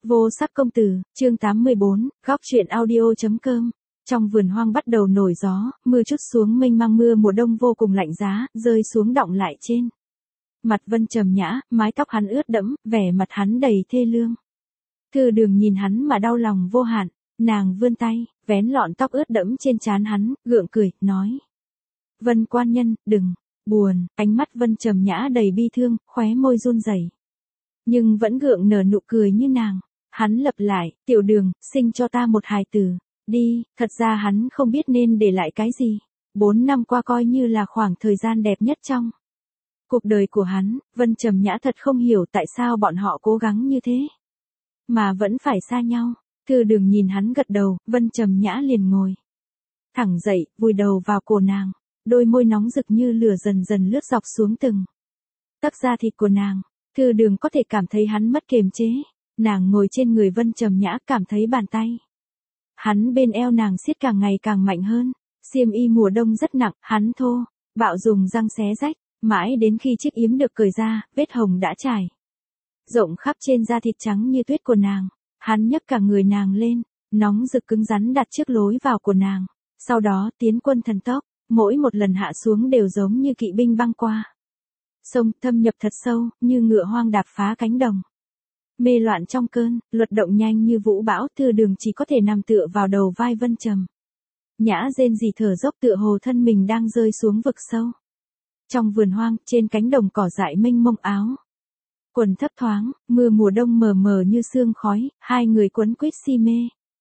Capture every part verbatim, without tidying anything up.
Vô sắc công tử, chương tám mươi bốn, góc truyện audio.com. Trong vườn hoang bắt đầu nổi gió, mưa trút xuống mênh mang, mưa mùa đông vô cùng lạnh giá, rơi xuống đọng lại trên mặt Vân Trầm Nhã, mái tóc hắn ướt đẫm, vẻ mặt hắn đầy thê lương. Thư Đường nhìn hắn mà đau lòng vô hạn, nàng vươn tay, vén lọn tóc ướt đẫm trên trán hắn, gượng cười, nói: "Vân quan nhân, đừng buồn." Ánh mắt Vân Trầm Nhã đầy bi thương, khóe môi run rẩy, nhưng vẫn gượng nở nụ cười như nàng. Hắn lặp lại: "Tiểu Đường, sinh cho ta một hài tử đi." Thật ra hắn không biết nên để lại cái gì. Bốn năm qua coi như là khoảng thời gian đẹp nhất trong cuộc đời của hắn. Vân Trầm Nhã thật không hiểu tại sao bọn họ cố gắng như thế mà vẫn phải xa nhau. Thư Đường nhìn hắn gật đầu, Vân Trầm Nhã liền ngồi thẳng dậy, vùi đầu vào cổ nàng. Đôi môi nóng rực như lửa dần dần lướt dọc xuống từng tấc da thịt của nàng. Thư Đường có thể cảm thấy hắn mất kiềm chế. Nàng ngồi trên người Vân Trầm Nhã, cảm thấy bàn tay hắn bên eo nàng siết càng ngày càng mạnh hơn. Xiêm y mùa đông rất nặng, hắn thô bạo dùng răng xé rách, mãi đến khi chiếc yếm được cởi ra, vết hồng đã trải rộng khắp trên da thịt trắng như tuyết của nàng. Hắn nhấc cả người nàng lên, nóng rực cứng rắn đặt trước lối vào của nàng. Sau đó tiến quân thần tốc, mỗi một lần hạ xuống đều giống như kỵ binh băng qua sông, thâm nhập thật sâu, như ngựa hoang đạp phá cánh đồng. Mê loạn trong cơn luật động nhanh như vũ bão, Thư Đường chỉ có thể nằm tựa vào đầu vai Vân Trầm Nhã, rên rỉ thở dốc, tựa hồ thân mình đang rơi xuống vực sâu. Trong vườn hoang, trên cánh đồng cỏ dại mênh mông, áo quần thấp thoáng, mưa mùa đông mờ mờ như sương khói, hai người quấn quýt si mê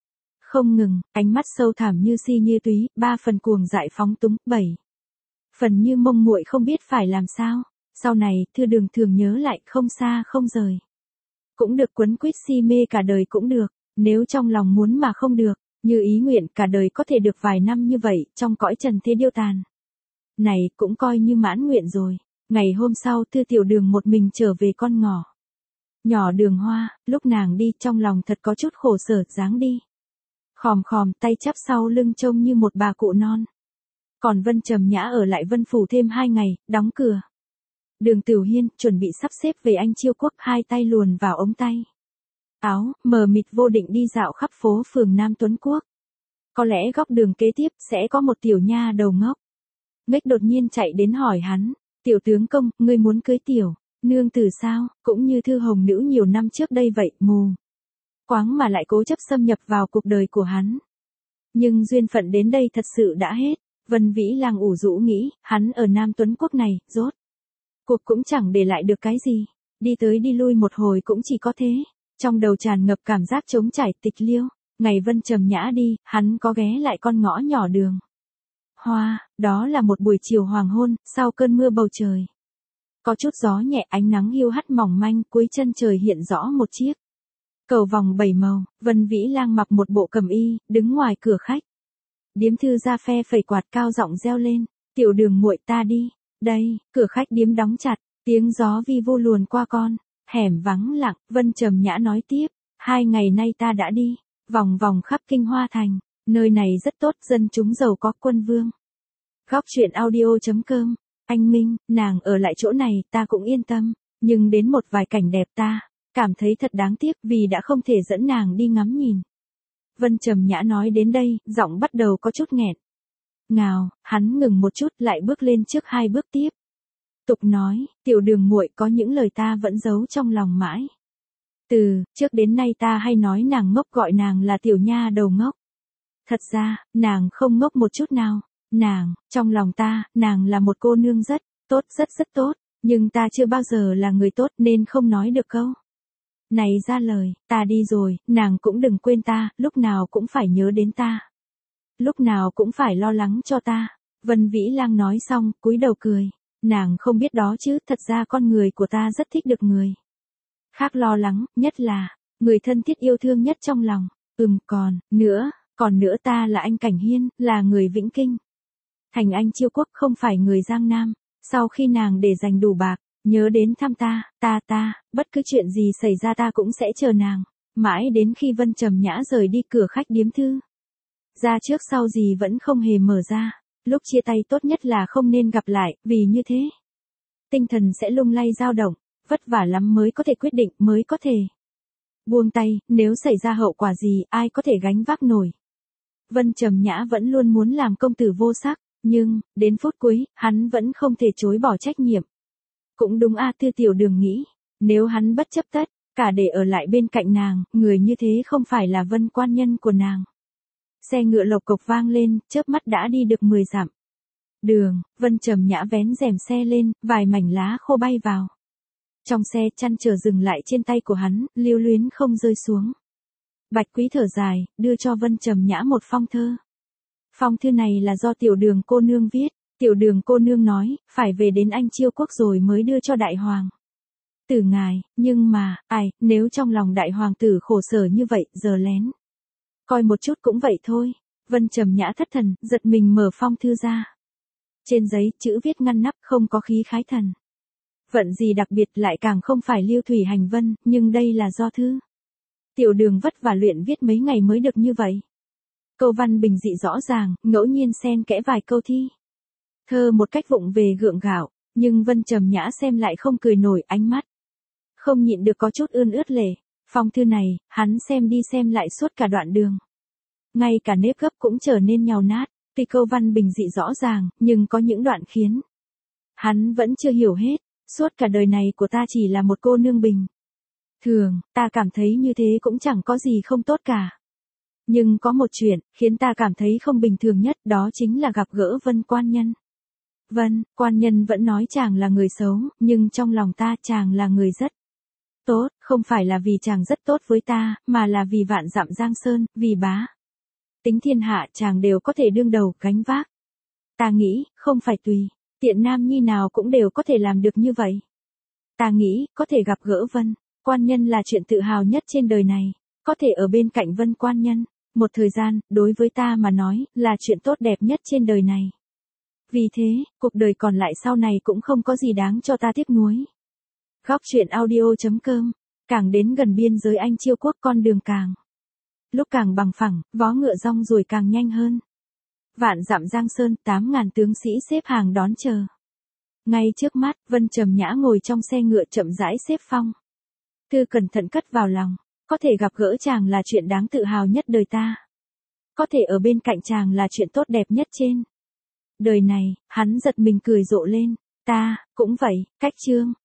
không ngừng, ánh mắt sâu thẳm như si như túy, ba phần cuồng dại phóng túng, bảy phần như mông muội không biết phải làm sao. Sau này, Thư Đường thường nhớ lại, không xa không rời cũng được, quấn quýt si mê cả đời cũng được. Nếu trong lòng muốn mà không được, như ý nguyện, cả đời có thể được vài năm như vậy, trong cõi trần thế điêu tàn này, cũng coi như mãn nguyện rồi. Ngày hôm sau, Thư Tiểu Đường một mình trở về con ngõ nhỏ Đường Hoa. Lúc nàng đi, trong lòng thật có chút khổ sở, dáng đi khòm khòm, tay chắp sau lưng, trông như một bà cụ non. Còn Vân Trầm Nhã ở lại Vân phủ thêm hai ngày, đóng cửa Đường Tửu Hiên, chuẩn bị sắp xếp về Anh Chiêu Quốc, hai tay luồn vào ống tay áo, mờ mịt vô định đi dạo khắp phố phường Nam Tuấn Quốc. Có lẽ góc đường kế tiếp sẽ có một tiểu nha đầu ngốc nghếch đột nhiên chạy đến hỏi hắn: "Tiểu tướng công, ngươi muốn cưới tiểu nương tử sao?" Cũng như Thư Hồng Nữ nhiều năm trước đây vậy, mù quáng mà lại cố chấp xâm nhập vào cuộc đời của hắn. Nhưng duyên phận đến đây thật sự đã hết. Vân Vĩ Lang ủ rũ nghĩ, hắn ở Nam Tuấn Quốc này, rốt cuộc cũng chẳng để lại được cái gì. Đi tới đi lui một hồi cũng chỉ có thế. Trong đầu tràn ngập cảm giác trống trải, tịch liêu. Ngày Vân Trầm Nhã đi, hắn có ghé lại con ngõ nhỏ Đường Hoa. Đó là một buổi chiều hoàng hôn, sau cơn mưa bầu trời có chút gió nhẹ, ánh nắng hiu hắt mỏng manh, cuối chân trời hiện rõ một chiếc cầu vòng bảy màu. Vân Vĩ Lang mặc một bộ cẩm y, đứng ngoài cửa khách điếm Thư ra, phe phẩy quạt, cao giọng reo lên: "Tiểu Đường muội, ta đi đây." Cửa khách điếm đóng chặt, tiếng gió vi vu luồn qua con hẻm vắng lặng. Vân Trầm Nhã nói tiếp: "Hai ngày nay ta đã đi vòng vòng khắp Kinh Hoa thành, nơi này rất tốt, dân chúng giàu có, quân vương." Góc truyện audio.com. Anh Minh, nàng ở lại chỗ này, ta cũng yên tâm, nhưng đến một vài cảnh đẹp ta cảm thấy thật đáng tiếc, vì đã không thể dẫn nàng đi ngắm nhìn. Vân Trầm Nhã nói đến đây, giọng bắt đầu có chút nghẹn ngào. Hắn ngừng một chút, lại bước lên trước hai bước tiếp tục nói: "Tiểu Đường muội, có những lời ta vẫn giấu trong lòng mãi. Từ trước đến nay ta hay nói nàng ngốc, gọi nàng là tiểu nha đầu ngốc. Thật ra, nàng không ngốc một chút nào. Nàng, trong lòng ta, nàng là một cô nương rất tốt, rất rất tốt. Nhưng ta chưa bao giờ là người tốt, nên không nói được câu này ra lời. Ta đi rồi, nàng cũng đừng quên ta, lúc nào cũng phải nhớ đến ta, lúc nào cũng phải lo lắng cho ta." Vân Vĩ Lang nói xong, cúi đầu cười. Nàng không biết đó chứ, thật ra con người của ta rất thích được người khác lo lắng, nhất là người thân thiết yêu thương nhất trong lòng. Ừm, còn nữa, còn nữa ta là anh Cảnh Hiên, là người Vĩnh Kinh thành Anh Chiêu Quốc, không phải người Giang Nam. Sau khi nàng để dành đủ bạc, nhớ đến thăm ta, ta ta, bất cứ chuyện gì xảy ra ta cũng sẽ chờ nàng. Mãi đến khi Vân Trầm Nhã rời đi, cửa khách điếm Thư ra trước sau gì vẫn không hề mở ra. Lúc chia tay tốt nhất là không nên gặp lại, vì như thế tinh thần sẽ lung lay dao động, vất vả lắm mới có thể quyết định, mới có thể Buông tay, nếu xảy ra hậu quả gì, ai có thể gánh vác nổi. Vân Trầm Nhã vẫn luôn muốn làm công tử vô sắc, nhưng, đến phút cuối, hắn vẫn không thể chối bỏ trách nhiệm. Cũng đúng a, Tư Tiểu Đường nghĩ, nếu hắn bất chấp tất cả để ở lại bên cạnh nàng, người như thế không phải là Vân quan nhân của nàng. Xe ngựa lộc cộc vang lên, chớp mắt đã đi được mười dặm. Đường, Vân Trầm Nhã vén rèm xe lên, vài mảnh lá khô bay vào. Trong xe chăn trở dừng lại trên tay của hắn, lưu luyến không rơi xuống. Bạch Quý thở dài, đưa cho Vân Trầm Nhã một phong thơ. Phong thư này là do Tiểu Đường cô nương viết. Tiểu Đường cô nương nói, phải về đến Anh Chiêu quốc rồi mới đưa cho đại hoàng tử ngài, nhưng mà, ai, nếu trong lòng đại hoàng tử khổ sở như vậy, giờ lén coi một chút cũng vậy thôi. Vân Trầm Nhã thất thần, giật mình mở phong thư ra. Trên giấy, chữ viết ngăn nắp, không có khí khái thần vận gì đặc biệt, lại càng không phải Lưu Thủy Hành Vân, nhưng đây là do thư Tiểu Đường vất vả luyện viết mấy ngày mới được như vậy. Câu văn bình dị rõ ràng, ngẫu nhiên xen kẽ vài câu thi thơ một cách vụng về gượng gạo, nhưng Vân Trầm Nhã xem lại không cười nổi, ánh mắt không nhịn được có chút ươn ướt lệ. Phong thư này, hắn xem đi xem lại suốt cả đoạn đường. Ngay cả nếp gấp cũng trở nên nhàu nát, tuy câu văn bình dị rõ ràng, nhưng có những đoạn khiến hắn vẫn chưa hiểu hết. Suốt cả đời này của ta chỉ là một cô nương bình thường, ta cảm thấy như thế cũng chẳng có gì không tốt cả. Nhưng có một chuyện, khiến ta cảm thấy không bình thường nhất, đó chính là gặp gỡ Vân quan nhân. Vân, quan nhân vẫn nói chàng là người xấu, nhưng trong lòng ta chàng là người rất tốt, không phải là vì chàng rất tốt với ta, mà là vì vạn dặm giang sơn, vì bá tính thiên hạ chàng đều có thể đương đầu, gánh vác. Ta nghĩ, không phải tùy tiện nam nhi nào cũng đều có thể làm được như vậy. Ta nghĩ, có thể gặp gỡ Vân quan nhân là chuyện tự hào nhất trên đời này, có thể ở bên cạnh Vân quan nhân một thời gian, đối với ta mà nói, là chuyện tốt đẹp nhất trên đời này. Vì thế, cuộc đời còn lại sau này cũng không có gì đáng cho ta tiếc nuối. Góc truyện audio chấm com, càng đến gần biên giới Anh Chiêu quốc con đường càng lúc càng bằng phẳng, vó ngựa rong ruổi càng nhanh hơn. Vạn dặm giang sơn, tám ngàn tướng sĩ xếp hàng đón chờ. Ngay trước mắt, Vân Trầm Nhã ngồi trong xe ngựa chậm rãi xếp phong thư cẩn thận cất vào lòng. Có thể gặp gỡ chàng là chuyện đáng tự hào nhất đời ta. Có thể ở bên cạnh chàng là chuyện tốt đẹp nhất trên đời này. Hắn giật mình cười rộ lên. Ta, cũng vậy, cách chương.